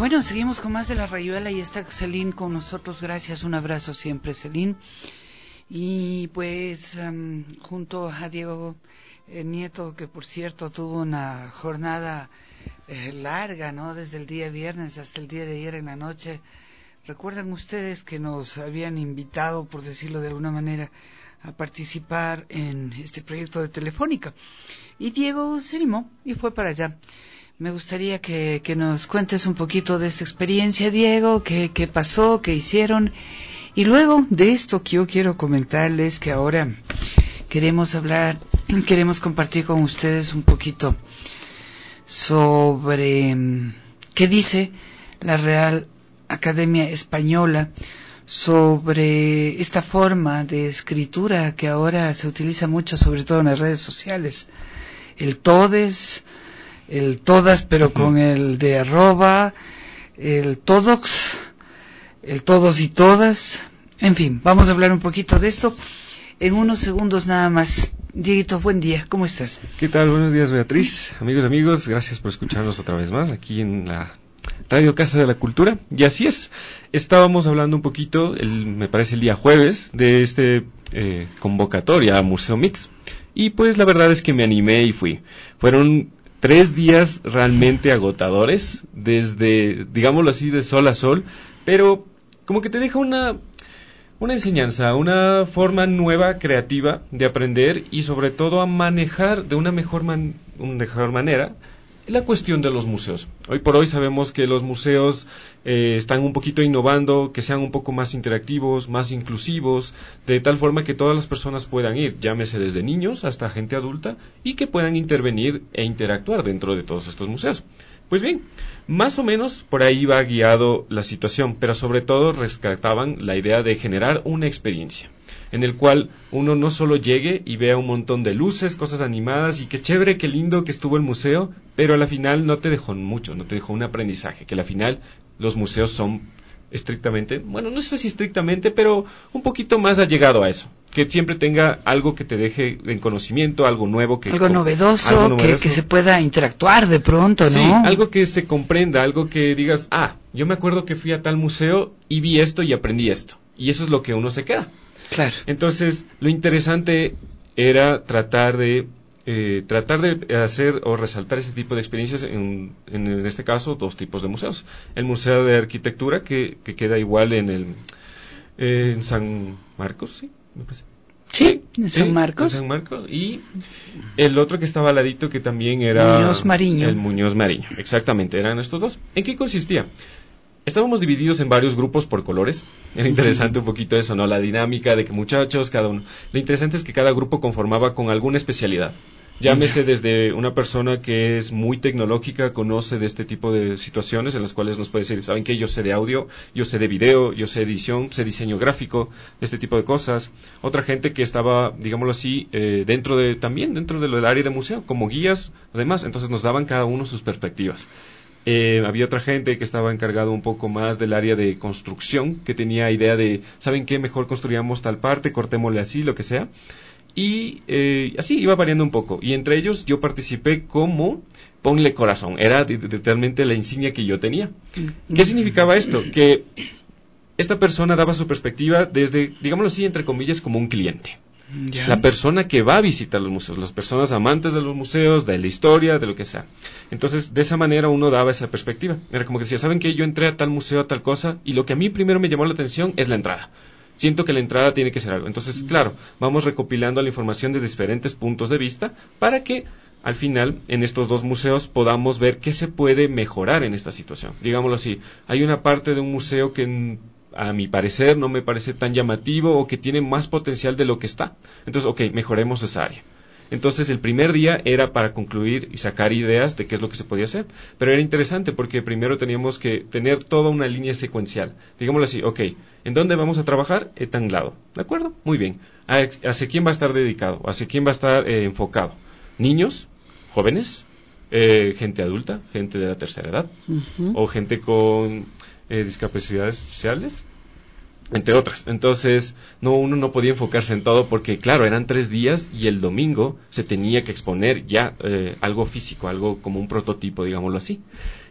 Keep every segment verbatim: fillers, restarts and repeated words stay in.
Bueno, seguimos con más de La Rayuela y está Celine con nosotros. Gracias, un abrazo siempre, Celine. Y pues um, junto a Diego eh, Nieto, que por cierto tuvo una jornada eh, larga, ¿no? Desde el día viernes hasta el día de ayer en la noche. Recuerdan ustedes que nos habían invitado, por decirlo de alguna manera, a participar en este proyecto de Telefónica. Y Diego se animó y fue para allá. Me gustaría que, que nos cuentes un poquito de esta experiencia, Diego, qué, qué pasó, qué hicieron. Y luego de esto que yo quiero comentarles que ahora queremos hablar, queremos compartir con ustedes un poquito sobre qué dice la Real Academia Española sobre esta forma de escritura que ahora se utiliza mucho, sobre todo en las redes sociales. El todes, el todas, pero uh-huh. con el de arroba, el todox, el todos y todas. En fin, vamos a hablar un poquito de esto en unos segundos nada más. Dieguito, buen día, ¿cómo estás? ¿Qué tal? Buenos días, Beatriz. Amigos, amigos, gracias por escucharnos otra vez más aquí en la Radio Casa de la Cultura. Y así es, estábamos hablando un poquito, el, me parece el día jueves, de este eh, convocatoria a Museo Mix. Y pues la verdad es que me animé y fui. Fueron tres días realmente agotadores, desde, digámoslo así, de sol a sol, pero como que te deja una, una enseñanza, una forma nueva, creativa de aprender y sobre todo a manejar de una mejor, man, una mejor manera la cuestión de los museos. Hoy por hoy sabemos que los museos eh, están un poquito innovando, que sean un poco más interactivos, más inclusivos, de tal forma que todas las personas puedan ir, llámese desde niños hasta gente adulta, y que puedan intervenir e interactuar dentro de todos estos museos. Pues bien, más o menos por ahí va guiado la situación, pero sobre todo rescataban la idea de generar una experiencia en el cual uno no solo llegue y vea un montón de luces, cosas animadas y qué chévere, qué lindo que estuvo el museo, pero a la final no te dejó mucho, no te dejó un aprendizaje, que a la final los museos son estrictamente, bueno, no sé si estrictamente, pero un poquito más allegado a eso, que siempre tenga algo que te deje en conocimiento, algo nuevo, que algo novedoso, algo novedoso. Que, que se pueda interactuar de pronto, ¿no? Sí, algo que se comprenda, algo que digas, ah, yo me acuerdo que fui a tal museo y vi esto y aprendí esto, y eso es lo que uno se queda. Claro. Entonces, lo interesante era tratar de eh, tratar de hacer o resaltar este tipo de experiencias en, en, en este caso, dos tipos de museos. El Museo de Arquitectura, que, que queda igual en el eh, en San Marcos, ¿sí? Me parece. Sí, en San sí, Marcos. En San Marcos. Y el otro que estaba al ladito, que también era Muñoz Mariño. El Muñoz Mariño, exactamente, eran estos dos. ¿En qué consistía? Estábamos divididos en varios grupos por colores. Era interesante un poquito eso, ¿no? La dinámica de que muchachos, cada uno. Lo interesante es que cada grupo conformaba con alguna especialidad. Llámese desde una persona que es muy tecnológica, conoce de este tipo de situaciones en las cuales nos puede decir, ¿saben qué? Yo sé de audio, yo sé de video, yo sé edición, sé diseño gráfico, este tipo de cosas. Otra gente que estaba, digámoslo así, eh, dentro de, también dentro del área de museo, como guías, además. Entonces nos daban cada uno sus perspectivas. Eh, había otra gente que estaba encargado un poco más del área de construcción, que tenía idea de, ¿saben qué? Mejor construyamos tal parte, cortémosle así, lo que sea. Y eh, así iba variando un poco. Y entre ellos yo participé como ponle corazón. Era literalmente la insignia que yo tenía. ¿Qué significaba esto? Que esta persona daba su perspectiva desde, digámoslo así, entre comillas, como un cliente. Ya. La persona que va a visitar los museos, las personas amantes de los museos, de la historia, de lo que sea. Entonces, de esa manera uno daba esa perspectiva. Era como que decía, ¿saben qué? Yo entré a tal museo, a tal cosa, y lo que a mí primero me llamó la atención es la entrada. Siento que la entrada tiene que ser algo. Entonces, claro, vamos recopilando la información de diferentes puntos de vista para que al final, en estos dos museos, podamos ver qué se puede mejorar en esta situación. Digámoslo así, hay una parte de un museo que a mi parecer no me parece tan llamativo o que tiene más potencial de lo que está. Entonces, ok, mejoremos esa área. Entonces, el primer día era para concluir y sacar ideas de qué es lo que se podía hacer. Pero era interesante porque primero teníamos que tener toda una línea secuencial. Digámoslo así, ok, ¿en dónde vamos a trabajar? En tal lado. ¿De acuerdo? Muy bien. ¿Hacia quién va a estar dedicado? ¿Hacia quién va a estar eh, enfocado? ¿Niños? ¿Jóvenes? Eh, ¿Gente adulta? ¿Gente de la tercera edad? Uh-huh. ¿O gente con eh, discapacidades sociales? Entre otras. Entonces, no, uno no podía enfocarse en todo porque, claro, eran tres días y el domingo se tenía que exponer ya eh, algo físico, algo como un prototipo, digámoslo así.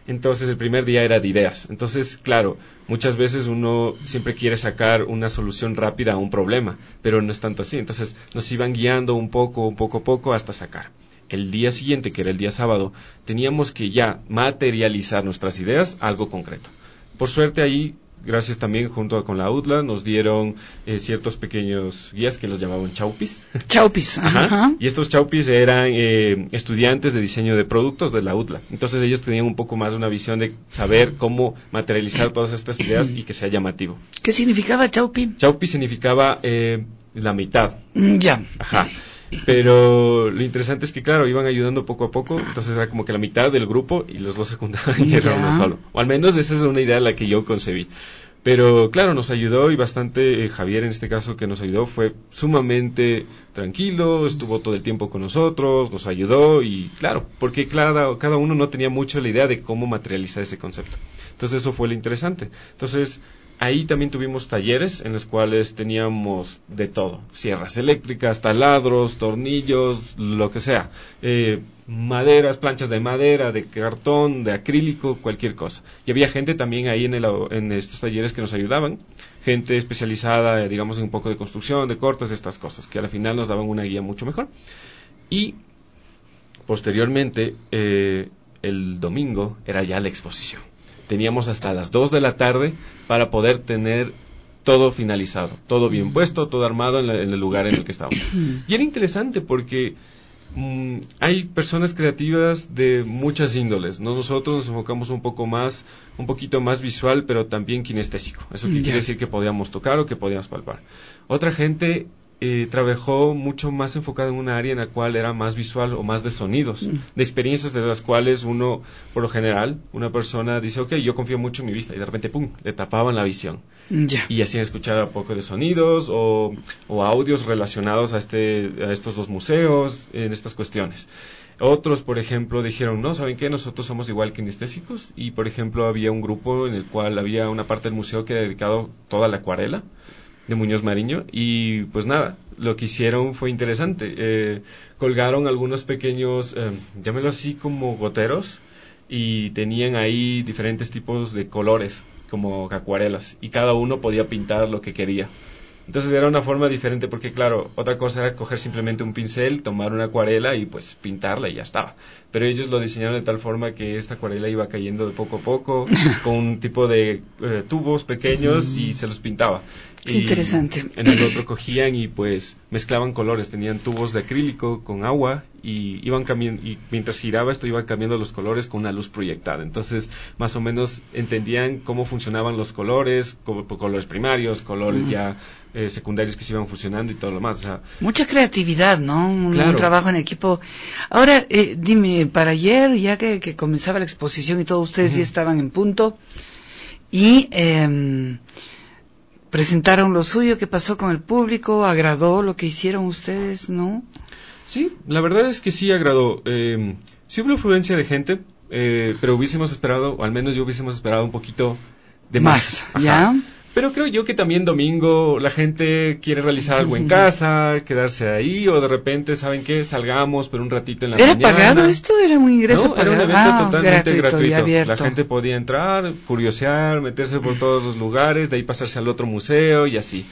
Entonces el primer día era de ideas. Entonces, claro, muchas veces uno siempre quiere sacar una solución rápida a un problema, pero no es tanto así. Entonces nos iban guiando un poco, un poco a poco hasta sacar. El día siguiente, que era el día sábado, teníamos que ya materializar nuestras ideas a algo concreto. Por suerte ahí, gracias también junto con la U D L A, nos dieron eh, ciertos pequeños guías que los llamaban chaupis. Chaupis, ajá. Ajá. Y estos chaupis eran eh, estudiantes de diseño de productos de la U D L A. Entonces ellos tenían un poco más una visión de saber cómo materializar todas estas ideas y que sea llamativo. ¿Qué significaba chaupi? Chaupi significaba eh, la mitad. Mm, ya. Ajá. Pero lo interesante es que, claro, iban ayudando poco a poco, entonces era como que la mitad del grupo y los dos secundarios y era uno solo. O al menos esa es una idea la que yo concebí. Pero claro, nos ayudó y bastante, eh, Javier en este caso que nos ayudó fue sumamente tranquilo, estuvo todo el tiempo con nosotros, nos ayudó y claro, porque cada, cada uno no tenía mucho la idea de cómo materializar ese concepto. Entonces eso fue lo interesante. Entonces ahí también tuvimos talleres en los cuales teníamos de todo, sierras eléctricas, taladros, tornillos, lo que sea, eh, maderas, planchas de madera, de cartón, de acrílico, cualquier cosa. Y había gente también ahí en, el, en estos talleres que nos ayudaban, gente especializada, eh, digamos, en un poco de construcción, de cortes, estas cosas, que al final nos daban una guía mucho mejor. Y posteriormente, eh, el domingo era ya la exposición. Teníamos hasta las dos de la tarde para poder tener todo finalizado, todo bien puesto, todo armado en, la, en el lugar en el que estábamos. Y era interesante porque mmm, hay personas creativas de muchas índoles, ¿no? Nosotros nos enfocamos un poco más, un poquito más visual, pero también kinestésico. Eso que yeah. quiere decir que podíamos tocar o que podíamos palpar. Otra gente Eh, trabajó mucho más enfocado en una área en la cual era más visual o más de sonidos, mm. de experiencias de las cuales uno, por lo general, una persona dice, ok, yo confío mucho en mi vista, y de repente, pum, le tapaban la visión. Yeah. Y hacían escuchar un poco de sonidos o, o audios relacionados a, este, a estos dos museos, en estas cuestiones. Otros, por ejemplo, dijeron, no, ¿saben qué? Nosotros somos igual kinestésicos, y por ejemplo había un grupo en el cual había una parte del museo que era dedicado toda a la acuarela, de Muñoz Mariño, y pues nada, lo que hicieron fue interesante. Eh, colgaron algunos pequeños, eh, llámelo así, como goteros, y tenían ahí diferentes tipos de colores, como acuarelas, y cada uno podía pintar lo que quería. Entonces era una forma diferente porque, claro, otra cosa era coger simplemente un pincel, tomar una acuarela y pues pintarla y ya estaba. Pero ellos lo diseñaron de tal forma que esta acuarela iba cayendo de poco a poco, con un tipo de eh, tubos pequeños y se los pintaba. Qué y interesante. En el otro cogían y pues mezclaban colores, tenían tubos de acrílico con agua y iban cambiando, y mientras giraba esto iban cambiando los colores con una luz proyectada. Entonces más o menos entendían cómo funcionaban los colores, como, colores primarios, colores uh-huh. ya eh, secundarios que se iban fusionando y todo lo más. O sea, mucha creatividad, ¿no? Un, claro. un trabajo en equipo. Ahora, eh, dime, para ayer, ya que, que comenzaba la exposición y todos ustedes uh-huh. ya estaban en punto y eh, presentaron lo suyo, ¿qué pasó con el público? ¿Agradó lo que hicieron ustedes, no? Sí, la verdad es que sí agradó. Eh, sí hubo afluencia de gente, eh, pero hubiésemos esperado, o al menos yo hubiésemos esperado un poquito de más. Más, ¿ya? Pero creo yo que también domingo la gente quiere realizar algo en casa, quedarse ahí, o de repente, ¿saben qué? Salgamos por un ratito en la ¿Era mañana. ¿Era pagado esto? ¿Era un ingreso no, pagado? Era un evento ah, totalmente gratuito. gratuito. Y abierto. La gente podía entrar, curiosear, meterse por todos los lugares, de ahí pasarse al otro museo y así.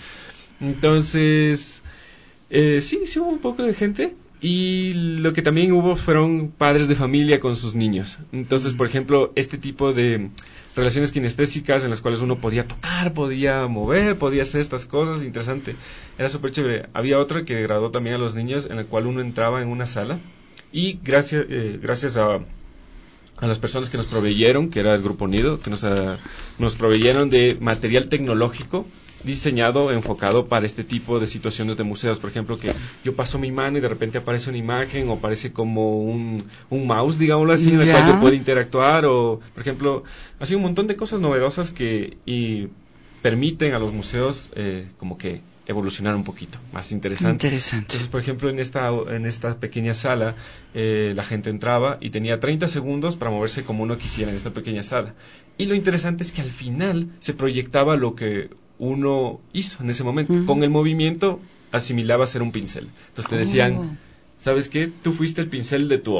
Entonces, eh, sí, sí hubo un poco de gente. Y lo que también hubo fueron padres de familia con sus niños. Entonces, por ejemplo, este tipo de relaciones kinestésicas en las cuales uno podía tocar, podía mover, podía hacer estas cosas, interesante. Era súper chévere. Había otra que graduó también a los niños, en la cual uno entraba en una sala y gracias, eh, gracias a, a las personas que nos proveyeron, que era el Grupo Nido, que nos, a, nos proveyeron de material tecnológico diseñado, enfocado para este tipo de situaciones de museos. Por ejemplo, que yo paso mi mano y de repente aparece una imagen o aparece como un, un mouse, digámoslo así, en el cual yo puedo interactuar, o, por ejemplo, así un montón de cosas novedosas que y permiten a los museos eh, como que evolucionar un poquito, más interesante. Interesante. Entonces, por ejemplo, en esta en esta pequeña sala, eh, la gente entraba y tenía treinta segundos para moverse como uno quisiera en esta pequeña sala. Y lo interesante es que al final se proyectaba lo que uno hizo en ese momento. Uh-huh. Con el movimiento asimilaba ser un pincel. Entonces te decían, oh. ¿sabes qué? Tú fuiste el pincel de tu obra.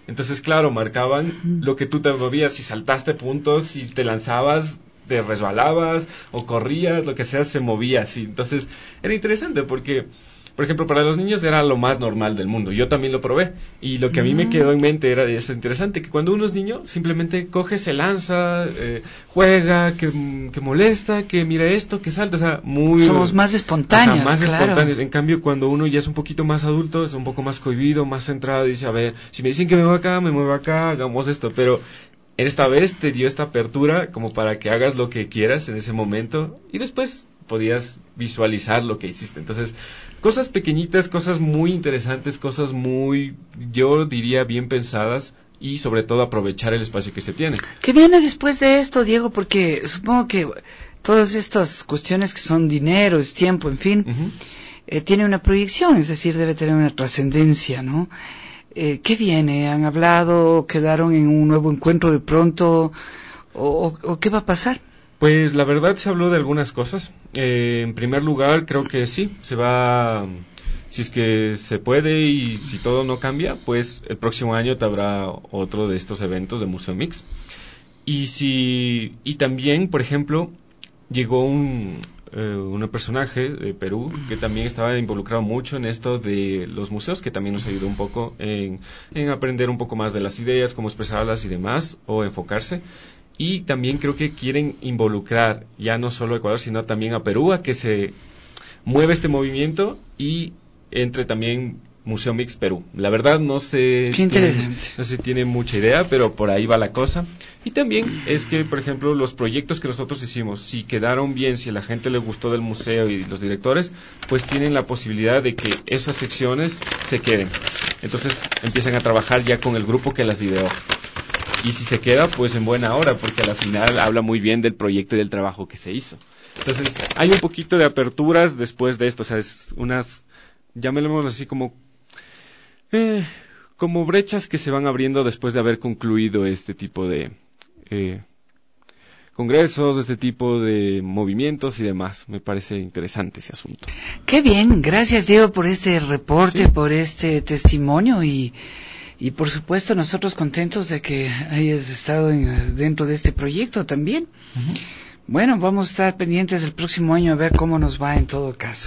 Entonces, claro, marcaban lo que tú te movías, si saltaste puntos, si te lanzabas, te resbalabas o corrías, lo que sea, se movía así. Entonces, era interesante porque, por ejemplo, para los niños era lo más normal del mundo. Yo también lo probé. Y lo que a mí me quedó en mente era eso interesante, que cuando uno es niño, simplemente coge, se lanza, eh, juega, que, que molesta, que mira esto, que salta. O sea, muy... Somos más espontáneos, ajá, más claro. espontáneos. En cambio, cuando uno ya es un poquito más adulto, es un poco más cohibido, más centrado, dice, a ver, si me dicen que me mueva acá, me muevo acá, hagamos esto. Pero esta vez te dio esta apertura como para que hagas lo que quieras en ese momento y después podías visualizar lo que hiciste. Entonces, cosas pequeñitas, cosas muy interesantes, cosas muy, yo diría, bien pensadas y sobre todo aprovechar el espacio que se tiene. ¿Qué viene después de esto, Diego? Porque supongo que todas estas cuestiones que son dinero, es tiempo, en fin, uh-huh. eh, tiene una proyección, es decir, debe tener una trascendencia, ¿no? Eh, ¿Qué viene? ¿Han hablado? ¿Quedaron en un nuevo encuentro de pronto? ¿O, o, o qué va a pasar? Pues la verdad se habló de algunas cosas. Eh, en primer lugar, creo que sí, se va, si es que se puede y si todo no cambia, pues el próximo año te habrá otro de estos eventos de Museo Mix. Y si, y también, por ejemplo, llegó un, eh, un personaje de Perú que también estaba involucrado mucho en esto de los museos, que también nos ayudó un poco en, en aprender un poco más de las ideas, cómo expresarlas y demás, o enfocarse. Y también creo que quieren involucrar ya no solo a Ecuador, sino también a Perú, a que se mueva este movimiento y entre también Museo Mix Perú. La verdad no sé, Qué interesante. Tiene, no se tiene mucha idea, pero por ahí va la cosa. Y también es que, por ejemplo, los proyectos que nosotros hicimos, si quedaron bien, si a la gente le gustó del museo y los directores, pues tienen la posibilidad de que esas secciones se queden. Entonces empiezan a trabajar ya con el grupo que las ideó. Y si se queda, pues en buena hora, porque a la final habla muy bien del proyecto y del trabajo que se hizo. Entonces, hay un poquito de aperturas después de esto, o sea, es unas, llamémoslo así como, eh, como brechas que se van abriendo después de haber concluido este tipo de eh, congresos, este tipo de movimientos y demás. Me parece interesante ese asunto. Qué bien, gracias Diego por este reporte, sí. por este testimonio y... Y por supuesto nosotros contentos de que hayas estado en, dentro de este proyecto también. Uh-huh. Bueno, vamos a estar pendientes del próximo año a ver cómo nos va en todo caso.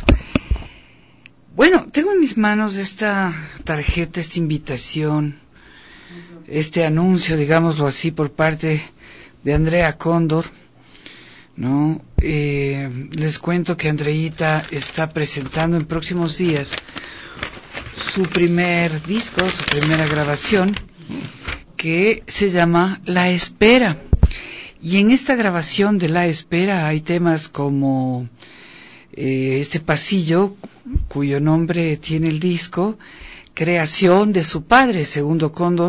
Bueno, tengo en mis manos esta tarjeta, esta invitación, este anuncio, digámoslo así, por parte de Andrea Cóndor, ¿no? Eh, les cuento que Andreita está presentando en próximos días su primer disco, su primera grabación, que se llama La Espera. Y en esta grabación de La Espera hay temas como eh, este pasillo, cuyo nombre tiene el disco, creación de su padre, Segundo Cóndor,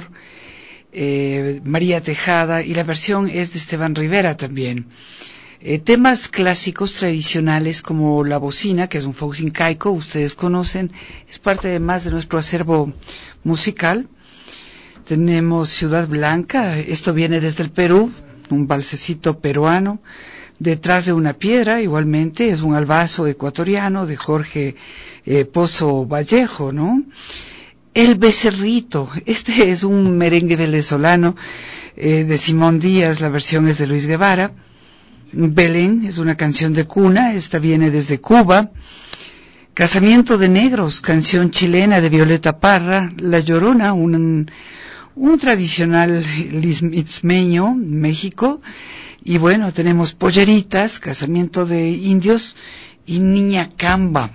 eh, María Tejada, y la versión es de Esteban Rivera también. Eh, temas clásicos tradicionales como La Bocina, que es un folk incaico, ustedes conocen, es parte además de nuestro acervo musical. Tenemos Ciudad Blanca, esto viene desde el Perú, un balsecito peruano. Detrás de una piedra, igualmente, es un albazo ecuatoriano de Jorge eh, Pozo Vallejo, ¿no? El Becerrito, este es un merengue venezolano eh, de Simón Díaz, la versión es de Luis Guevara. Belén es una canción de cuna, esta viene desde Cuba. Casamiento de Negros, canción chilena de Violeta Parra. La Llorona, un, un tradicional istmeño, México. Y bueno, tenemos Polleritas, Casamiento de Indios y Niña Camba.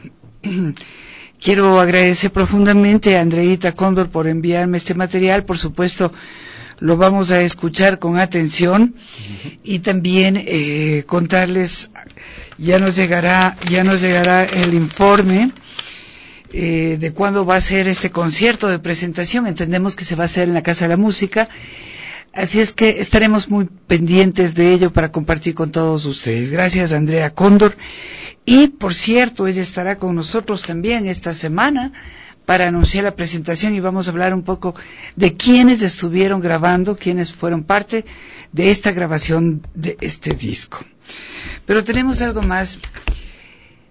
Quiero agradecer profundamente a Andreita Cóndor por enviarme este material, por supuesto. Lo vamos a escuchar con atención y también eh, contarles, ya nos llegará, ya nos llegará el informe eh, de cuándo va a ser este concierto de presentación. Entendemos que se va a hacer en la Casa de la Música, así es que estaremos muy pendientes de ello para compartir con todos ustedes. Gracias, Andrea Cóndor. Y, por cierto, ella estará con nosotros también esta semana para anunciar la presentación y vamos a hablar un poco de quiénes estuvieron grabando, quiénes fueron parte de esta grabación de este disco. Pero tenemos algo más.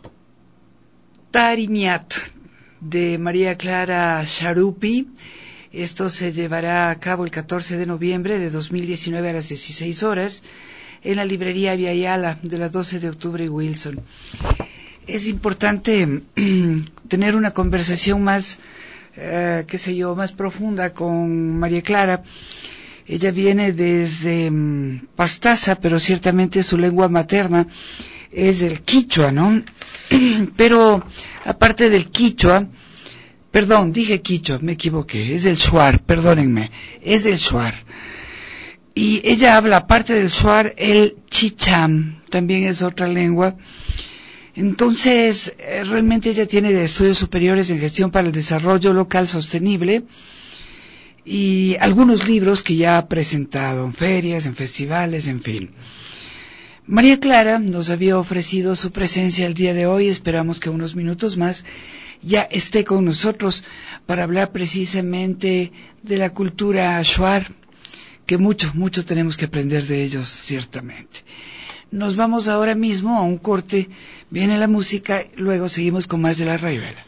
Tarimiat, de María Clara Charupi, Esto se llevará a cabo el catorce de noviembre de dos mil diecinueve a las dieciséis horas en la librería Via Yala de la doce de octubre y Wilson. Es importante tener una conversación más, eh, qué sé yo, más profunda con María Clara. Ella viene desde um, Pastaza, pero ciertamente su lengua materna es el quichua, ¿no? Pero aparte del quichua, perdón, dije quichua, me equivoqué, es el shuar, perdónenme, es el shuar. Y ella habla, aparte del shuar, el chicham, también es otra lengua. Entonces, eh, realmente ella tiene estudios superiores en gestión para el desarrollo local sostenible y algunos libros que ya ha presentado en ferias, en festivales, en fin. María Clara nos había ofrecido su presencia el día de hoy, esperamos que unos minutos más ya esté con nosotros para hablar precisamente de la cultura shuar, que mucho, mucho tenemos que aprender de ellos, ciertamente. Nos vamos ahora mismo a un corte, viene la música, luego seguimos con más de La Rayuela.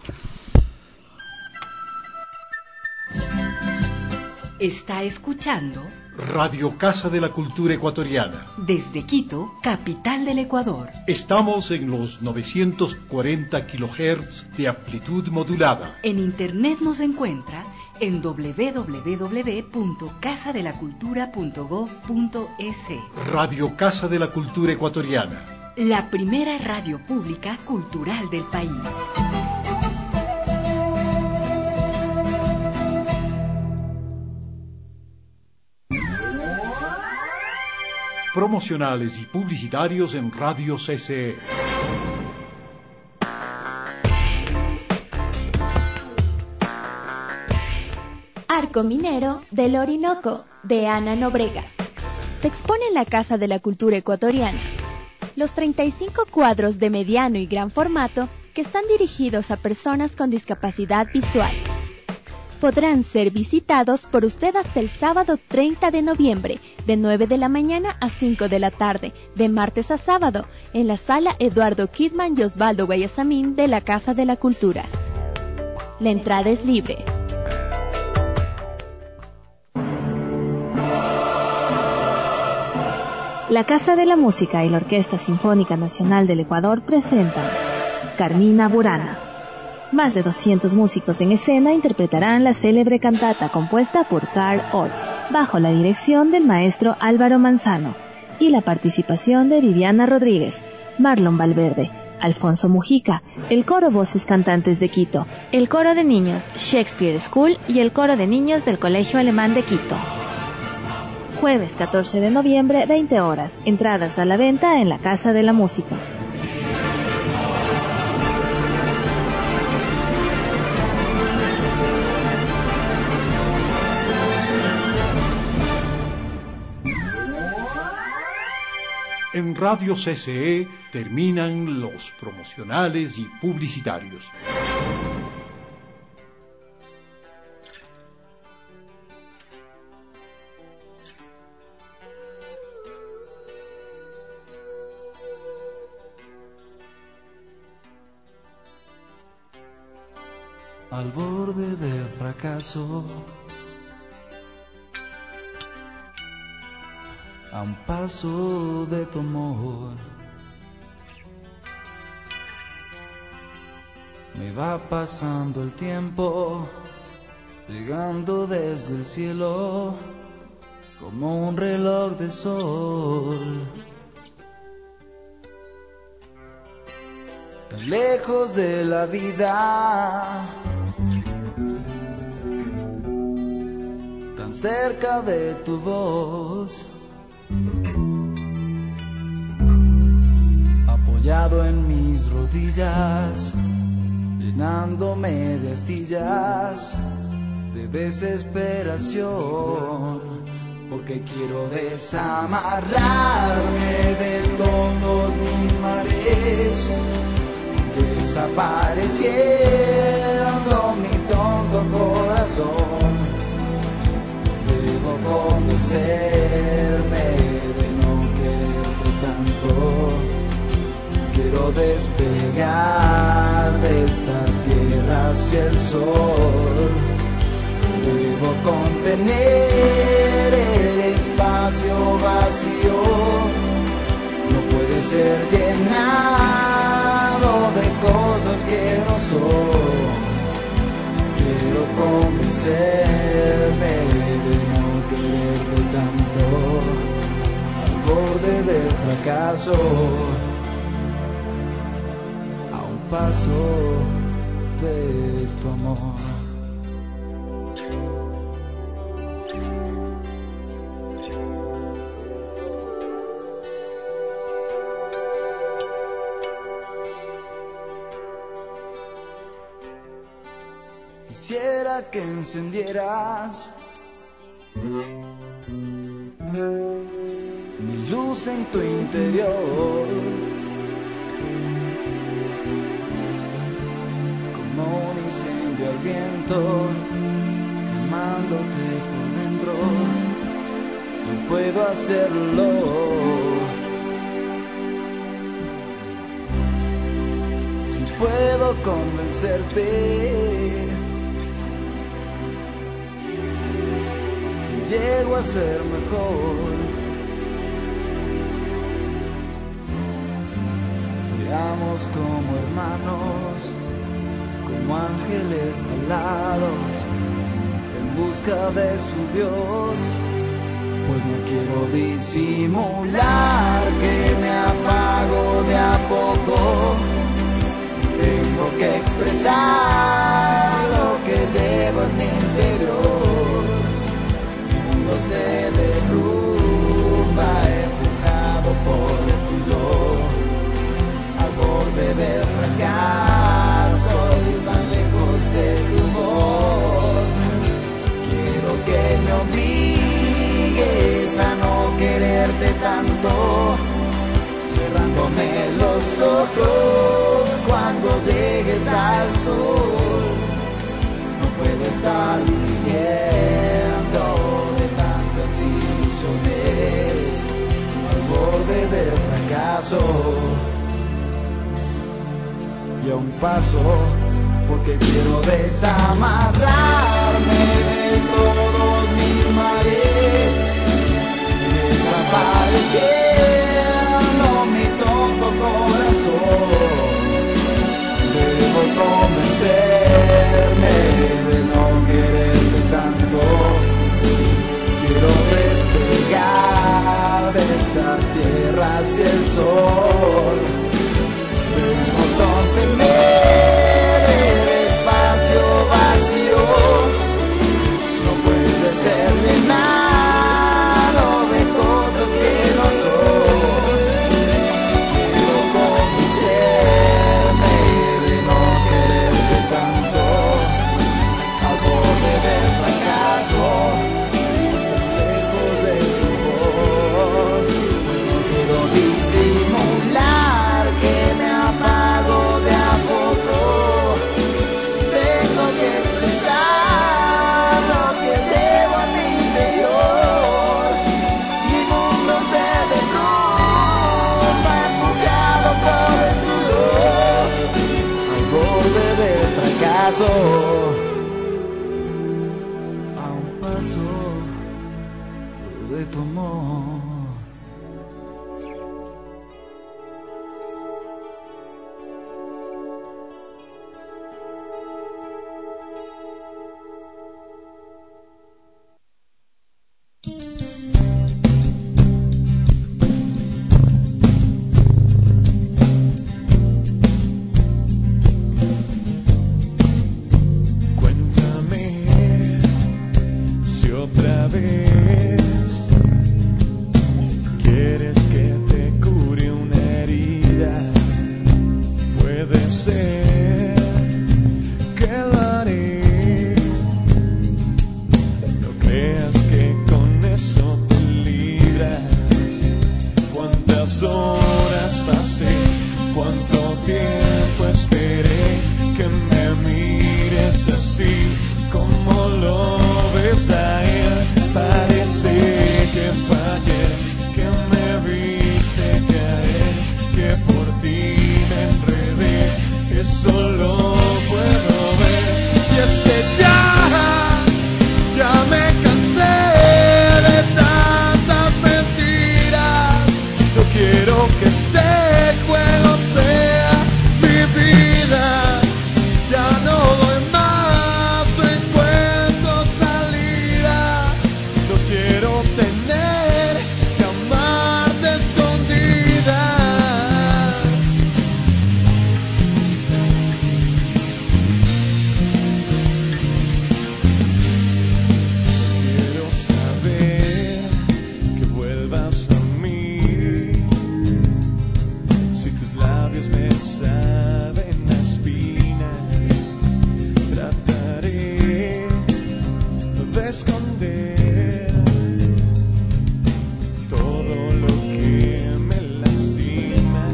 Está escuchando Radio Casa de la Cultura Ecuatoriana. Desde Quito, capital del Ecuador. Estamos en los novecientos cuarenta kilohertz de amplitud modulada. En internet nos encuentra en doble u doble u doble u punto casa de la cultura punto gob punto es. Radio Casa de la Cultura Ecuatoriana. La primera radio pública cultural del país. Promocionales y publicitarios en Radio C C E. Arco Minero del Orinoco, de Ana Nobrega. Se expone en la Casa de la Cultura Ecuatoriana. Los treinta y cinco cuadros de mediano y gran formato que están dirigidos a personas con discapacidad visual podrán ser visitados por usted hasta el sábado treinta de noviembre, de nueve de la mañana a cinco de la tarde, de martes a sábado, en la sala Eduardo Kidman y Osvaldo Guayasamín de la Casa de la Cultura. La entrada es libre. La Casa de la Música y la Orquesta Sinfónica Nacional del Ecuador presentan Carmina Burana. Más de doscientos músicos en escena interpretarán la célebre cantata compuesta por Carl Orff, bajo la dirección del maestro Álvaro Manzano, y la participación de Viviana Rodríguez, Marlon Valverde, Alfonso Mujica, el Coro Voces Cantantes de Quito, el Coro de Niños Shakespeare School y el Coro de Niños del Colegio Alemán de Quito. Jueves catorce de noviembre, veinte horas. Entradas a la venta en la Casa de la Música. En Radio C C E terminan los promocionales y publicitarios. Al borde del fracaso, a un paso de tu amor, me va pasando el tiempo, llegando desde el cielo, como un reloj de sol, tan lejos de la vida, tan cerca de tu voz, apoyado en mis rodillas, llenándome de astillas de desesperación, porque quiero desamarrarme de todos mis mares, desapareciendo mi tonto corazón. Debo convencerme de no quererte tanto. Quiero despegar de esta tierra hacia el sol. Debo contener el espacio vacío, no puede ser llenado de cosas que no son. Quiero convencerme de no quererte tanto, al borde del fracaso, a un paso de tu amor. Quisiera que encendieras mi luz en tu interior, como un incendio al viento, quemándote por dentro. No puedo hacerlo. Si puedo convencerte, llego a ser mejor. Seamos como hermanos, como ángeles alados, en busca de su Dios. Pues no quiero disimular que me apago de a poco. Tengo que expresar lo que llevo en mi interior. Se derrumba empujado por tu voz, al borde del fracaso y tan lejos de tu voz. Quiero que me obligues a no quererte tanto, cerrándome los ojos cuando llegues al sol. No puedo estar viviendo ilusiones al borde del fracaso, y a un paso, porque quiero desamarrarme de todos mis males, desapareciendo mi tonto corazón. Debo convencerme de no quererte tanto. Quiero despegar de esta tierra hacia el sol. Debo contener el espacio vacío. No puede ser llenado de cosas que no son. Quiero convencerme de no quererte tanto, al borde del fracaso. Disimular que me apago de a poco. Tengo que expresar lo que llevo en mi interior. Mi mundo se derrumba empujado por el dolor, al borde del fracaso, a un paso de tu amor. que este juego sea mi vida. Ya no doy más, no encuentro salida. No quiero tener que amarte escondidas. Quiero saber que vuelvas a mí. Si tus labios me saben a espinas, trataré de esconder todo lo que me lastima.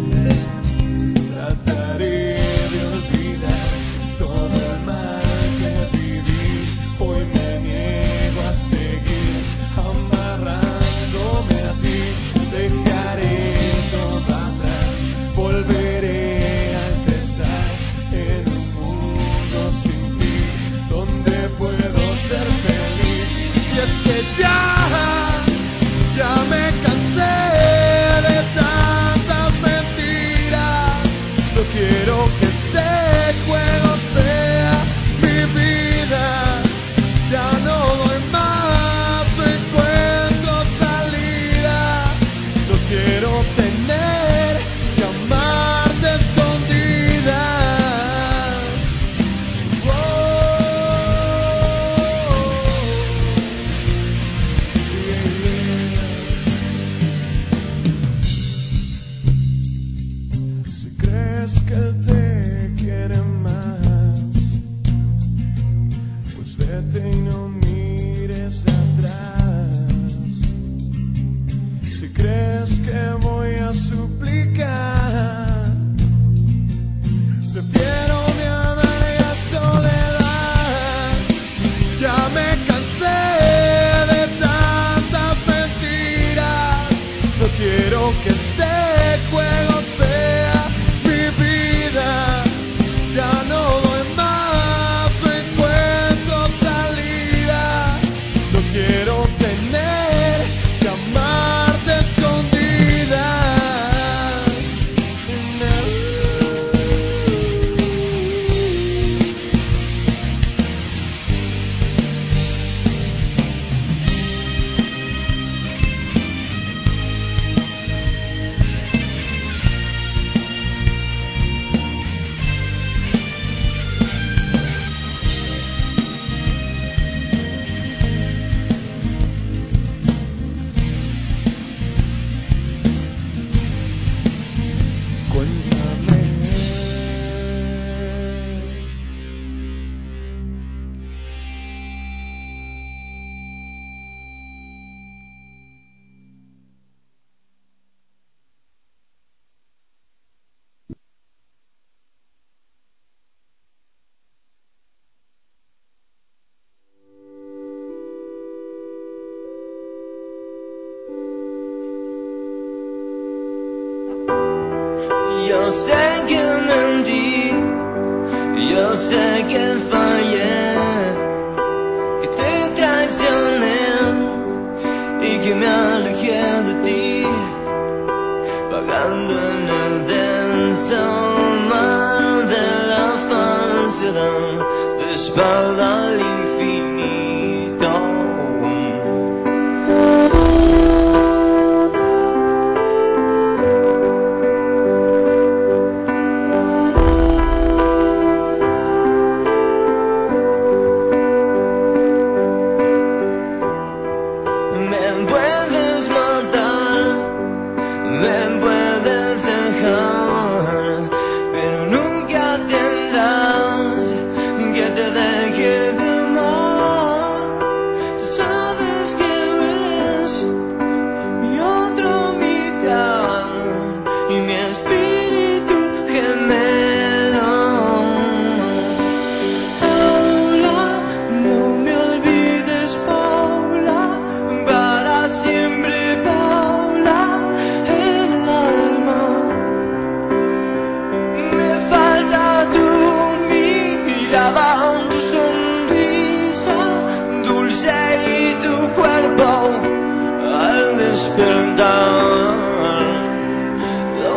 Trataré de olvidar todo el mal que viví. Hoy me niego a seguir amarrándome a ti. Dejaré todo atrás, volveré a empezar en un mundo sin ti, donde puedo ser feliz. Y es que ya, ya me cansé de tantas mentiras. No quiero que este juego sea mi vida. Ya no doy más, no encuentro salida. No quiero tener que amarte escondidas. Si crees que él te quiere más, pues vete y no mires atrás. Si crees que voy a suplicar, prefiero mi amarga soledad. Ya me cansé de tantas mentiras. No quiero que este juego sea mi vida. Ya no doy más, no encuentro salida. No quiero tener que amarte escondidas. Yo sé que mentí, yo sé que fallé, que te traicioné y que me alejé de ti, vagando en el denso mar de la falsedad, de espalda al infinito. Me puedes matar, me puedes dejar, pero nunca tendrás que te deje de amar. Tú sabes que eres mi otra mitad y mi espíritu gemelo. Paula, no me olvides, Paula, para siempre, Paula, en el alma. Me falta tu mirada, tu sonrisa dulce y tu cuerpo al despertar.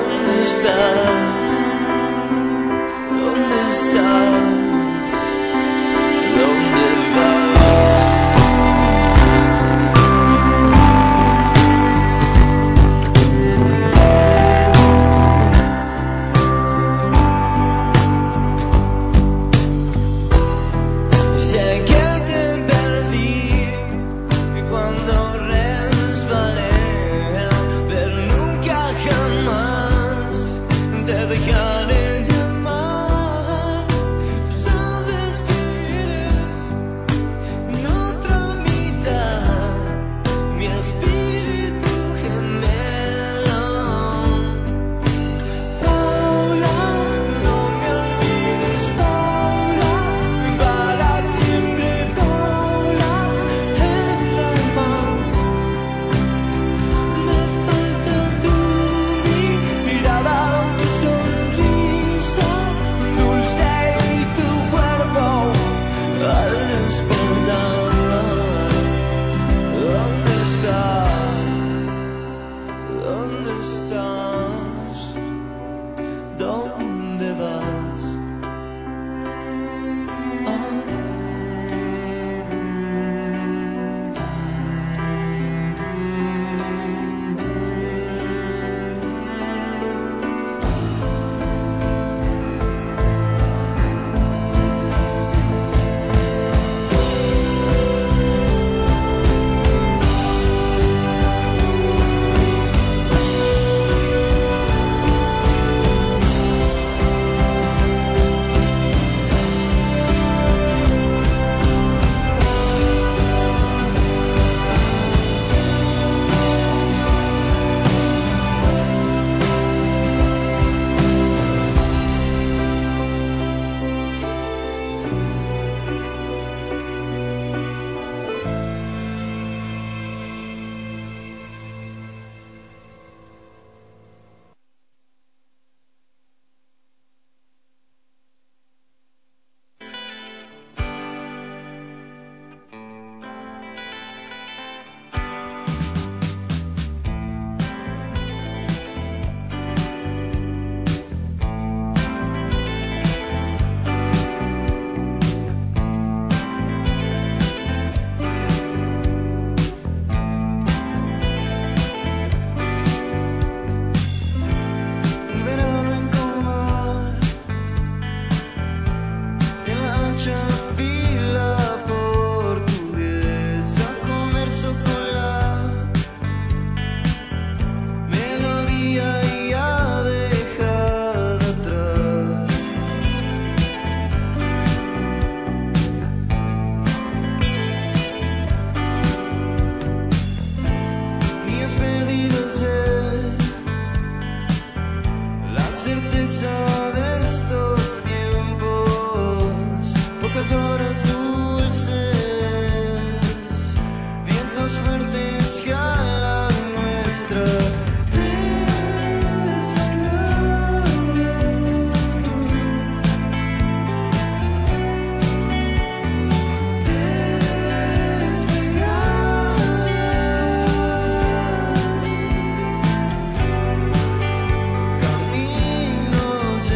Caminos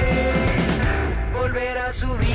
volver a subir.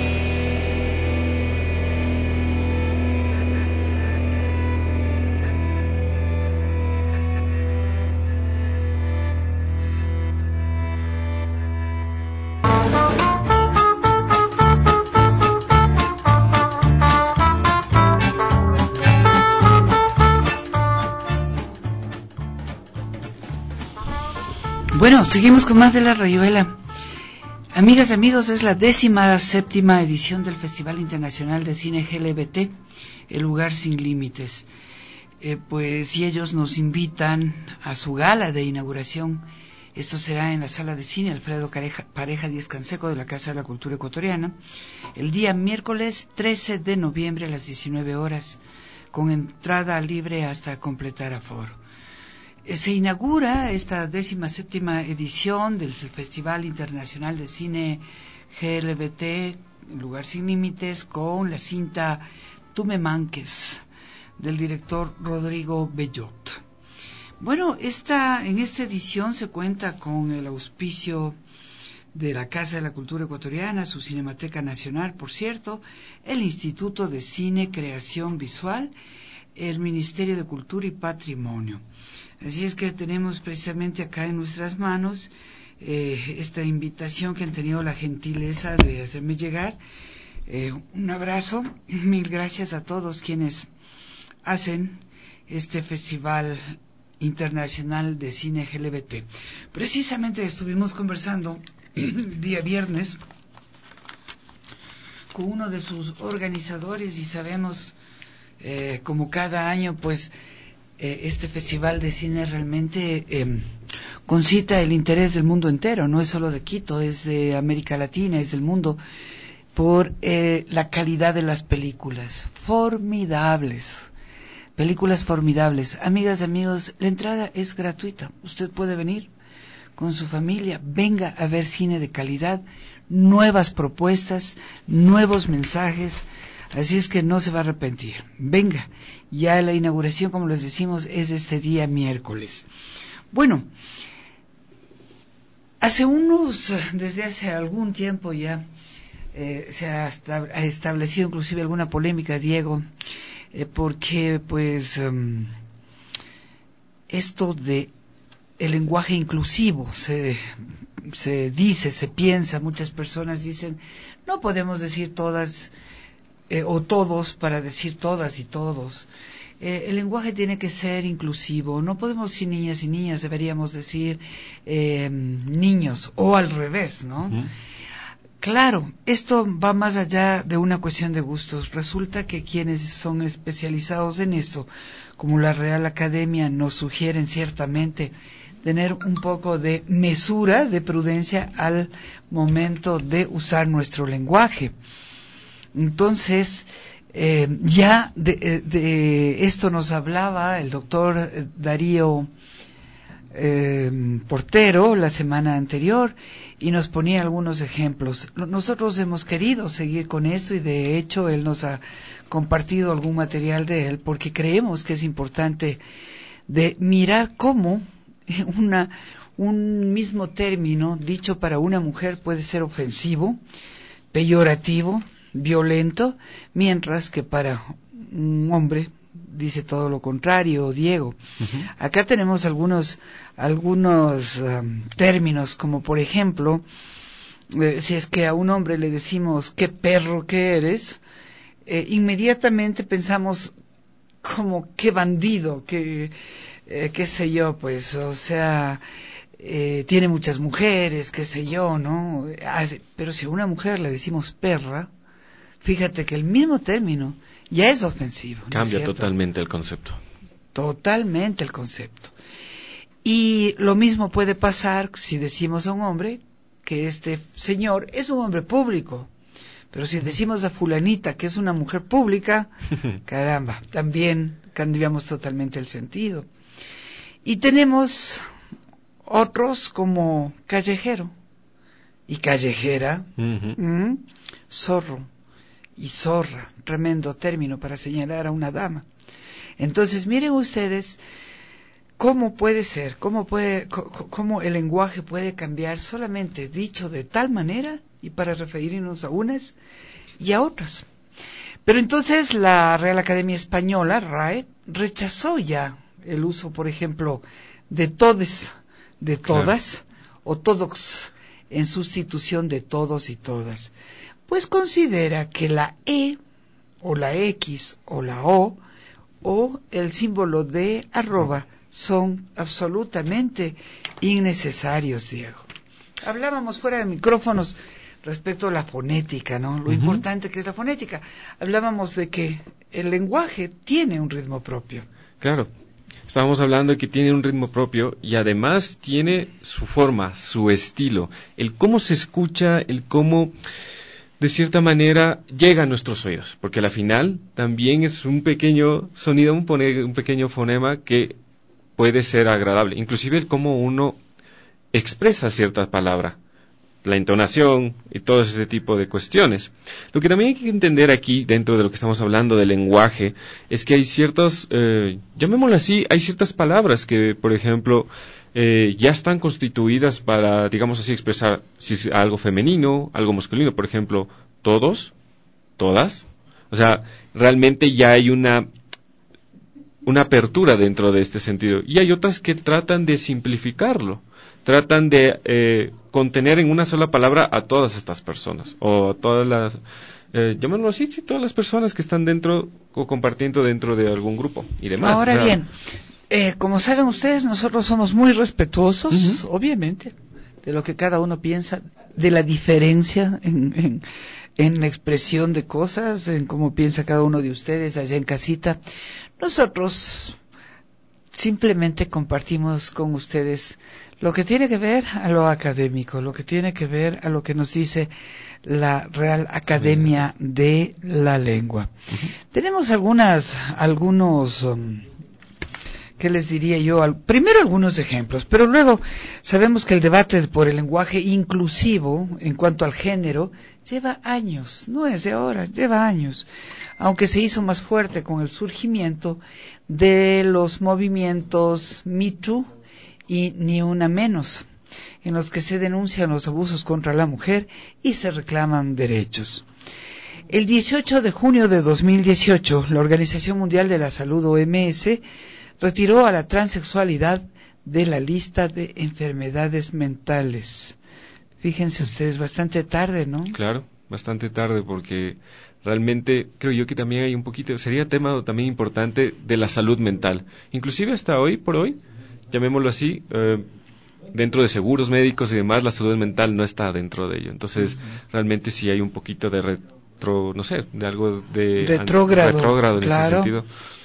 Bueno, seguimos con más de La Rayuela. Amigas y amigos, es la décima séptima edición del Festival Internacional de Cine L G B T, El Lugar Sin Límites. Eh, pues y ellos nos invitan a su gala de inauguración. Esto será en la Sala de Cine Alfredo Pareja, Pareja Díez Canseco de la Casa de la Cultura Ecuatoriana, el día miércoles trece de noviembre a las diecinueve horas, con entrada libre hasta completar aforo. Se inaugura esta décima séptima edición del Festival Internacional de Cine L G B T, Lugar Sin Límites, con la cinta Tú me manques, del director Rodrigo Bellot. Bueno, esta, en esta edición se cuenta con el auspicio de la Casa de la Cultura Ecuatoriana, su Cinemateca Nacional, por cierto, el Instituto de Cine, Creación Visual, el Ministerio de Cultura y Patrimonio. Así es que tenemos precisamente acá en nuestras manos eh, esta invitación que han tenido la gentileza de hacerme llegar. Eh, un abrazo, mil gracias a todos quienes hacen este Festival Internacional de Cine L G B T. Precisamente estuvimos conversando el día viernes con uno de sus organizadores y sabemos, eh, como cada año, pues, Eh, este festival de cine realmente eh, concita el interés del mundo entero, no es solo de Quito, es de América Latina, es del mundo, por eh, la calidad de las películas, formidables, películas formidables. Amigas y amigos, la entrada es gratuita, usted puede venir con su familia, venga a ver cine de calidad, nuevas propuestas, nuevos mensajes. Así es que no se va a arrepentir. Venga, ya la inauguración, como les decimos, es este día miércoles. Bueno, hace unos, desde hace algún tiempo ya, eh, se ha, ha establecido inclusive alguna polémica, Diego, eh, porque pues um, esto de el lenguaje inclusivo se, se dice, se piensa, muchas personas dicen, no podemos decir todas Eh, o todos para decir todas y todos. Eh, el lenguaje tiene que ser inclusivo, no podemos decir niñas y niñas, deberíamos decir eh, niños, o al revés, ¿no? Uh-huh. Claro, esto va más allá de una cuestión de gustos. Resulta que quienes son especializados en esto, como la Real Academia, nos sugieren ciertamente tener un poco de mesura, de prudencia al momento de usar nuestro lenguaje. Entonces, eh, ya de, de esto nos hablaba el doctor Darío eh, Portero la semana anterior y nos ponía algunos ejemplos. Nosotros hemos querido seguir con esto y de hecho él nos ha compartido algún material de él porque creemos que es importante de mirar cómo una, un mismo término dicho para una mujer puede ser ofensivo, peyorativo, violento, mientras que para un hombre dice todo lo contrario, Diego. Uh-huh. Acá tenemos algunos algunos um, términos, como por ejemplo, eh, si es que a un hombre le decimos qué perro que eres, eh, inmediatamente pensamos como qué bandido, qué, eh, qué sé yo, pues, o sea, eh, tiene muchas mujeres, qué sé yo, ¿no? Pero si a una mujer le decimos perra, fíjate que el mismo término ya es ofensivo. Cambia ¿no es totalmente el concepto. Totalmente el concepto. Y lo mismo puede pasar si decimos a un hombre que este señor es un hombre público. Pero si decimos a fulanita que es una mujer pública, caramba, también cambiamos totalmente el sentido. Y tenemos otros como callejero y callejera, uh-huh. ¿m? zorro y zorra, tremendo término para señalar a una dama. Entonces, miren ustedes ¿cómo puede ser? ¿Cómo puede, cómo el lenguaje puede cambiar solamente dicho de tal manera y para referirnos a unas y a otras? Pero entonces la Real Academia Española, R A E, rechazó ya el uso, por ejemplo, de todes, de todas, claro, o todos, en sustitución de todos y todas. Pues considera que la E, o la X, o la O, o el símbolo de arroba, son absolutamente innecesarios, Diego. Hablábamos fuera de micrófonos respecto a la fonética, ¿no? Lo uh-huh. importante que es la fonética. Hablábamos de que el lenguaje tiene un ritmo propio. Claro. Estábamos hablando de que tiene un ritmo propio y además tiene su forma, su estilo, el cómo se escucha, el cómo de cierta manera llega a nuestros oídos, porque al final también es un pequeño sonido, un, pone, un pequeño fonema que puede ser agradable, inclusive el cómo uno expresa cierta palabra, la entonación y todo ese tipo de cuestiones. Lo que también hay que entender aquí, dentro de lo que estamos hablando del lenguaje, es que hay ciertas, eh, llamémoslo así, hay ciertas palabras que, por ejemplo, eh, ya están constituidas para, digamos así, expresar si es algo femenino, algo masculino, por ejemplo, todos, todas. O sea, realmente ya hay una, una apertura dentro de este sentido. Y hay otras que tratan de simplificarlo. Tratan de eh, contener en una sola palabra a todas estas personas, o a todas las, eh, llamémoslo así, sí, todas las personas que están dentro o compartiendo dentro de algún grupo y demás. Ahora o sea, bien, eh, como saben ustedes, nosotros somos muy respetuosos, uh-huh. obviamente, de lo que cada uno piensa, de la diferencia en, en, en la expresión de cosas, en cómo piensa cada uno de ustedes allá en casita. Nosotros simplemente compartimos con ustedes lo que tiene que ver a lo académico, lo que tiene que ver a lo que nos dice la Real Academia de la Lengua. Uh-huh. Tenemos algunas, algunos, um, ¿qué les diría yo? Al, primero algunos ejemplos, pero luego sabemos que el debate por el lenguaje inclusivo en cuanto al género lleva años, no es de ahora, lleva años, aunque se hizo más fuerte con el surgimiento de los movimientos Me Too y Ni Una Menos, en los que se denuncian los abusos contra la mujer y se reclaman derechos. El dieciocho de junio de dos mil dieciocho, la Organización Mundial de la Salud, O M S, retiró a la transexualidad de la lista de enfermedades mentales. Fíjense ustedes, bastante tarde, ¿no? Claro, bastante tarde, porque realmente creo yo que también hay un poquito, sería tema también importante de la salud mental. Inclusive hasta hoy por hoy, llamémoslo así, eh, dentro de seguros médicos y demás, la salud mental no está dentro de ello. Entonces, uh-huh. realmente sí hay un poquito de retro, no sé, de algo de retrógrado, an- retrógrado en claro. ese sentido.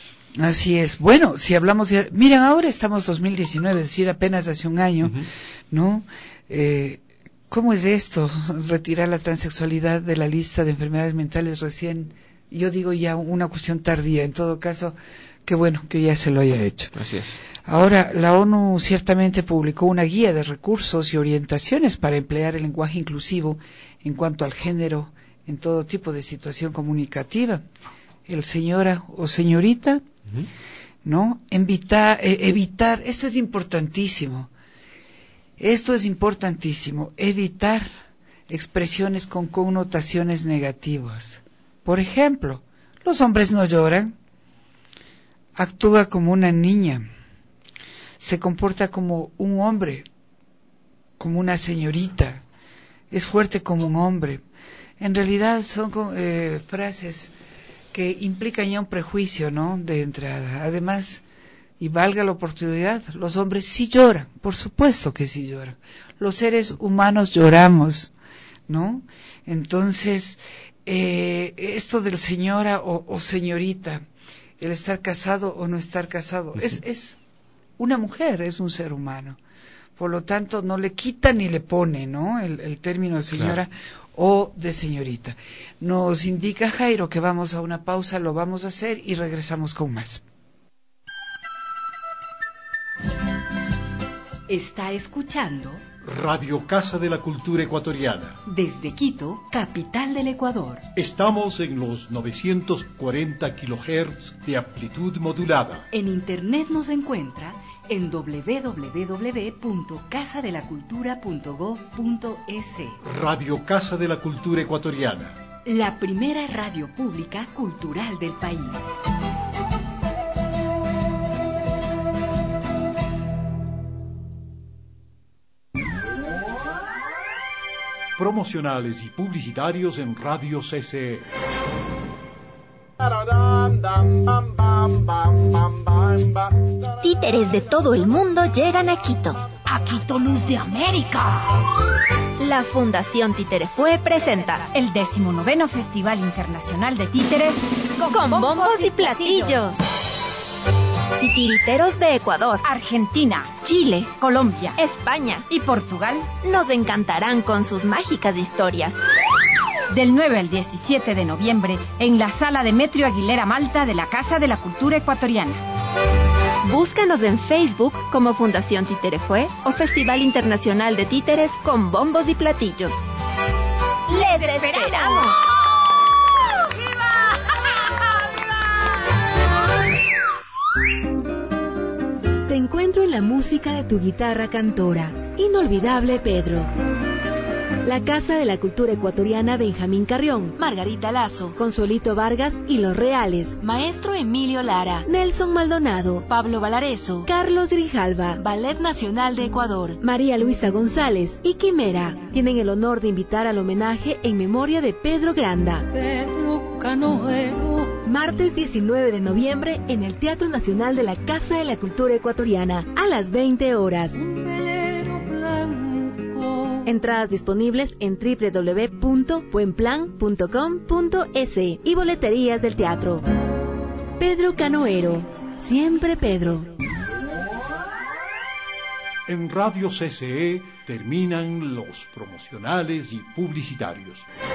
Así es. Bueno, si hablamos de... Miren, ahora estamos dos mil diecinueve, es decir, apenas hace un año, uh-huh. ¿no? Eh, ¿Cómo es esto? Retirar la transexualidad de la lista de enfermedades mentales recién, yo digo ya una cuestión tardía. En todo caso, qué bueno que ya se lo haya hecho. Así es. Ahora, la ONU ciertamente publicó una guía de recursos y orientaciones para emplear el lenguaje inclusivo en cuanto al género en todo tipo de situación comunicativa. El señora o señorita, uh-huh. ¿no? Evita, eh, evitar, esto es importantísimo, esto es importantísimo, evitar expresiones con connotaciones negativas. Por ejemplo, los hombres no lloran, actúa como una niña, se comporta como un hombre, como una señorita, es fuerte como un hombre. En realidad son eh, frases que implican ya un prejuicio, ¿no?, de entrada. Además, y valga la oportunidad, los hombres sí lloran, por supuesto que sí lloran. Los seres humanos lloramos, ¿no? Entonces, eh, esto del señora o, o señorita, el estar casado o no estar casado, uh-huh. es, es una mujer, es un ser humano. Por lo tanto, no le quita ni le pone, ¿no?, el, el término de señora, claro, o de señorita. Nos indica Jairo que vamos a una pausa, lo vamos a hacer y regresamos con más. Está escuchando Radio Casa de la Cultura Ecuatoriana. desde Quito, capital del Ecuador. Estamos en los novecientos cuarenta kilohertz de amplitud modulada. En internet nos encuentra en doble u doble u doble u punto casa de la cultura punto gob punto es. Radio Casa de la Cultura Ecuatoriana. La primera radio pública cultural del país. Promocionales y publicitarios en Radio C C E. Títeres de todo el mundo llegan a Quito. ¡A Quito, Luz de América! La Fundación Títerefue presenta el decimonoveno Festival Internacional de Títeres con, con bombos y platillos. Titiriteros de Ecuador, Argentina, Chile, Colombia, España y Portugal nos encantarán con sus mágicas historias. Del nueve al diecisiete de noviembre en la sala Demetrio Aguilera Malta de la Casa de la Cultura Ecuatoriana. Búscanos en Facebook como Fundación Títerefue o Festival Internacional de Títeres con bombos y platillos. ¡Les esperamos! Te encuentro en la música de tu guitarra cantora, inolvidable Pedro. La Casa de la Cultura Ecuatoriana Benjamín Carrión, Margarita Lazo, Consuelito Vargas y Los Reales, Maestro Emilio Lara, Nelson Maldonado, Pablo Valareso, Carlos Grijalva, Ballet Nacional de Ecuador, María Luisa González y Quimera tienen el honor de invitar al homenaje en memoria de Pedro Granda. Pedro Canoero. Martes diecinueve de noviembre en el Teatro Nacional de la Casa de la Cultura Ecuatoriana a las veinte horas. Entradas disponibles en doble u doble u doble u punto buenplan punto com punto es y boleterías del teatro. Pedro Canoero, siempre Pedro. En Radio C C E terminan los promocionales y publicitarios.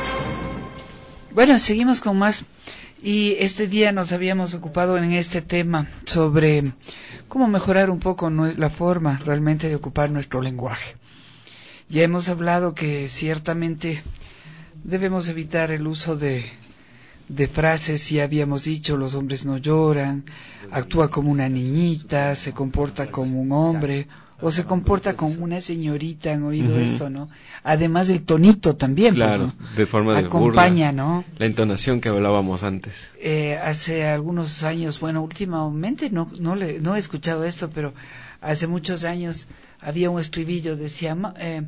Bueno, seguimos con más. Y este día nos habíamos ocupado en este tema sobre cómo mejorar un poco la forma realmente de ocupar nuestro lenguaje. Ya hemos hablado que ciertamente debemos evitar el uso de, de frases, ya habíamos dicho, los hombres no lloran, actúa como una niñita, se comporta como un hombre, o se comporta como una señorita, han oído uh-huh. esto, ¿no? Además del tonito también, claro, pues, ¿no? De forma de acompaña, burla, ¿no? La entonación que hablábamos antes. Eh, hace algunos años, bueno, últimamente no no le no he escuchado esto, pero hace muchos años había un estribillo, decía, eh,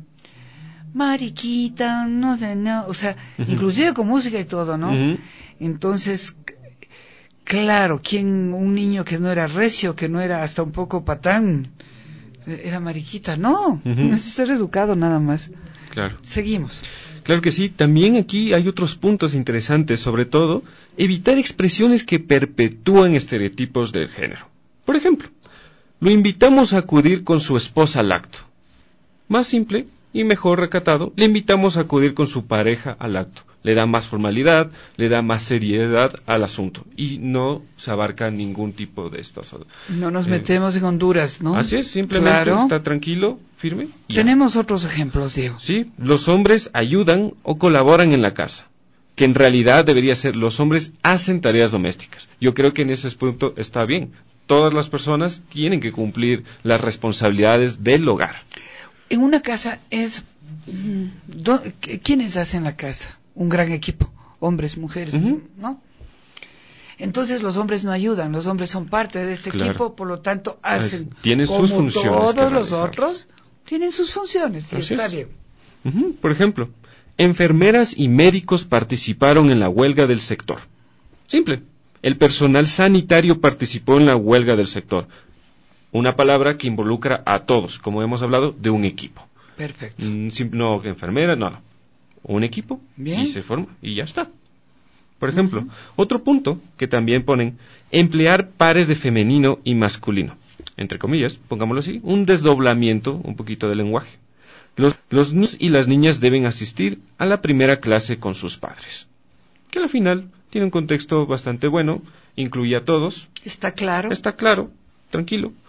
mariquita, no sé, no, o sea, uh-huh. inclusive con música y todo, ¿no? Uh-huh. Entonces, claro, ¿quién, un niño que no era recio, que no era hasta un poco patán, era mariquita? No, uh-huh. es ser educado nada más. Claro. Seguimos. Claro que sí, también aquí hay otros puntos interesantes, sobre todo, evitar expresiones que perpetúan estereotipos del género. Por ejemplo, lo invitamos a acudir con su esposa al acto. Más simple y mejor recatado, le invitamos a acudir con su pareja al acto. Le da más formalidad, le da más seriedad al asunto y no se abarca ningún tipo de estas. No nos eh, metemos en Honduras, ¿no? Así es, simplemente claro. Está tranquilo, firme. Y Tenemos ya. Otros ejemplos, Diego. Sí, los hombres ayudan o colaboran en la casa, que en realidad debería ser los hombres hacen tareas domésticas. Yo creo que en ese punto está bien. Todas las personas tienen que cumplir las responsabilidades del hogar. En una casa es... ¿dó, ¿Quiénes hacen la casa? Un gran equipo, hombres, mujeres, uh-huh. ¿no? Entonces los hombres no ayudan, los hombres son parte de este claro. equipo, por lo tanto hacen tienen como sus funciones todos los otros, tienen sus funciones, sí, Así está es. bien. Uh-huh. Por ejemplo, enfermeras y médicos participaron en la huelga del sector. Simple, el personal sanitario participó en la huelga del sector. Una palabra que involucra a todos, como hemos hablado, de un equipo. Perfecto. Mm, no enfermera, no, no. Un equipo Bien. Y se forma y ya está. Por ejemplo, uh-huh. otro punto que también ponen, emplear pares de femenino y masculino. Entre comillas, pongámoslo así, un desdoblamiento un poquito del lenguaje. Los, los niños y las niñas deben asistir a la primera clase con sus padres. Que al final tiene un contexto bastante bueno, incluye a todos. Está claro. Está claro, tranquilo.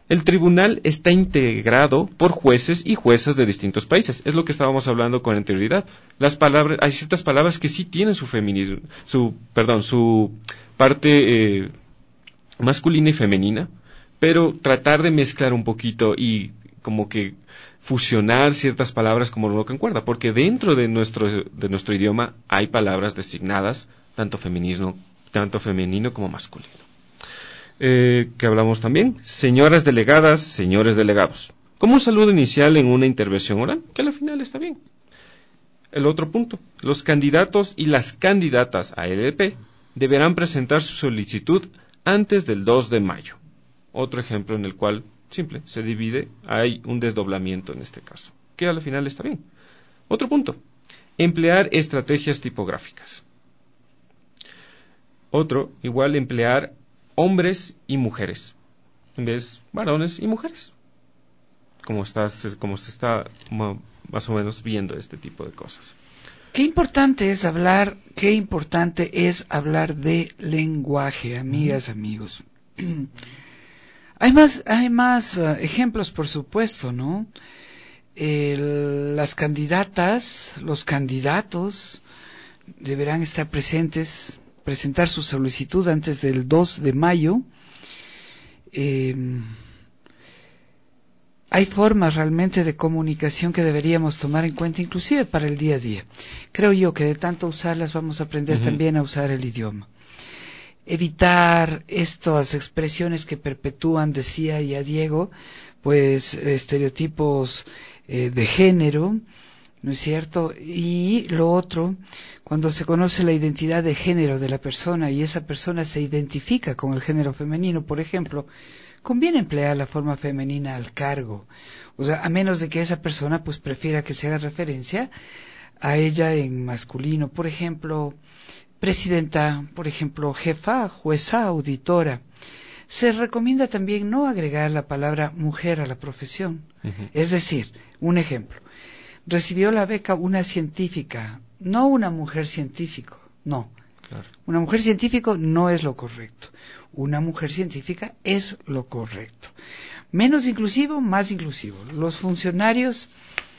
El tribunal está integrado por jueces y juezas de distintos países. Es lo que estábamos hablando con anterioridad. Las palabras, hay ciertas palabras que sí tienen su feminismo, su, perdón, su parte eh, masculina y femenina, pero tratar de mezclar un poquito y como que fusionar ciertas palabras como lo concuerda, porque dentro de nuestro de nuestro idioma hay palabras designadas tanto femenino, tanto femenino como masculino. Eh, que hablamos también, señoras delegadas, señores delegados, como un saludo inicial en una intervención oral, que al final está bien. El otro punto, los candidatos y las candidatas a L D P deberán presentar su solicitud antes del dos de mayo. Otro ejemplo en el cual, simple, se divide, hay un desdoblamiento en este caso, que al final está bien. Otro punto, emplear estrategias tipográficas. Otro, igual, emplear hombres y mujeres, en vez varones y mujeres, como, estás, como se está más o menos viendo este tipo de cosas. Qué importante es hablar, qué importante es hablar de lenguaje, amigas, mm. amigos. Hay más, hay más uh, ejemplos, por supuesto, ¿no? El, las candidatas, los candidatos deberán estar presentes, presentar su solicitud antes del dos de mayo. Eh, hay formas realmente de comunicación que deberíamos tomar en cuenta, inclusive para el día a día. Creo yo que de tanto usarlas vamos a aprender uh-huh. también a usar el idioma. Evitar estas expresiones que perpetúan, decía ya Diego, pues estereotipos eh, de género, ¿no es cierto? Y lo otro, cuando se conoce la identidad de género de la persona y esa persona se identifica con el género femenino, por ejemplo, conviene emplear la forma femenina al cargo, o sea, a menos de que esa persona pues prefiera que se haga referencia a ella en masculino, por ejemplo, presidenta, por ejemplo, jefa, jueza, auditora. Se recomienda también no agregar la palabra mujer a la profesión. Uh-huh. Es decir, un ejemplo, recibió la beca una científica, no una mujer científico, no. Claro. Una mujer científico no es lo correcto. Una mujer científica es lo correcto. Menos inclusivo, más inclusivo. Los funcionarios,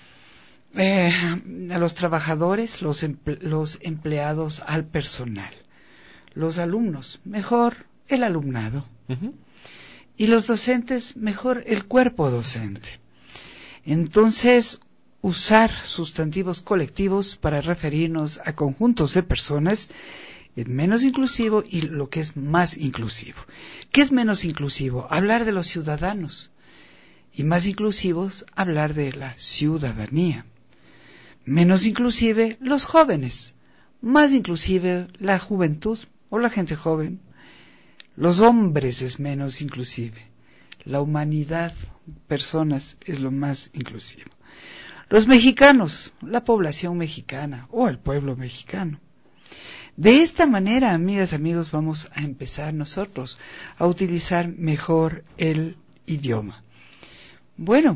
eh, a los trabajadores, los, emple- los empleados, al personal. Los alumnos, mejor el alumnado. Uh-huh. Y los docentes, mejor el cuerpo docente. Entonces, usar sustantivos colectivos para referirnos a conjuntos de personas es menos inclusivo y lo que es más inclusivo. ¿Qué es menos inclusivo? Hablar de los ciudadanos. Y más inclusivos, hablar de la ciudadanía. Menos inclusive, los jóvenes. Más inclusive, la juventud o la gente joven. Los hombres es menos inclusive. La humanidad, personas, es lo más inclusivo. Los mexicanos, la población mexicana o el pueblo mexicano. De esta manera, amigas, amigos, vamos a empezar nosotros a utilizar mejor el idioma. Bueno,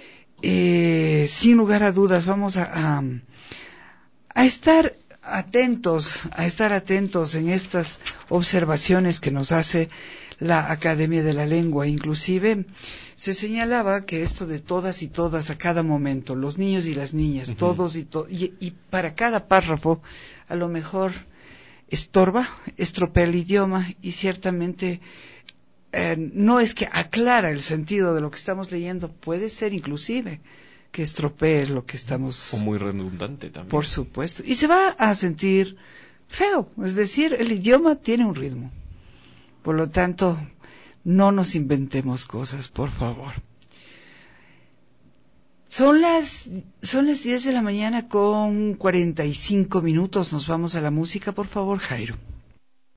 eh, sin lugar a dudas, vamos a, a, a estar atentos, a estar atentos en estas observaciones que nos hace la Academia de la Lengua. Inclusive se señalaba que esto de todas y todas a cada momento, los niños y las niñas, uh-huh. todos y, to- y, y para cada párrafo, a lo mejor estorba, estropea el idioma y ciertamente eh, no es que aclara el sentido de lo que estamos leyendo, puede ser inclusive que estropee lo que estamos... O muy redundante también. Por supuesto. Y se va a sentir feo, es decir, el idioma tiene un ritmo. Por lo tanto, no nos inventemos cosas, por favor. Son las, son las diez de la mañana con cuarenta y cinco minutos. Nos vamos a la música, por favor, Jairo.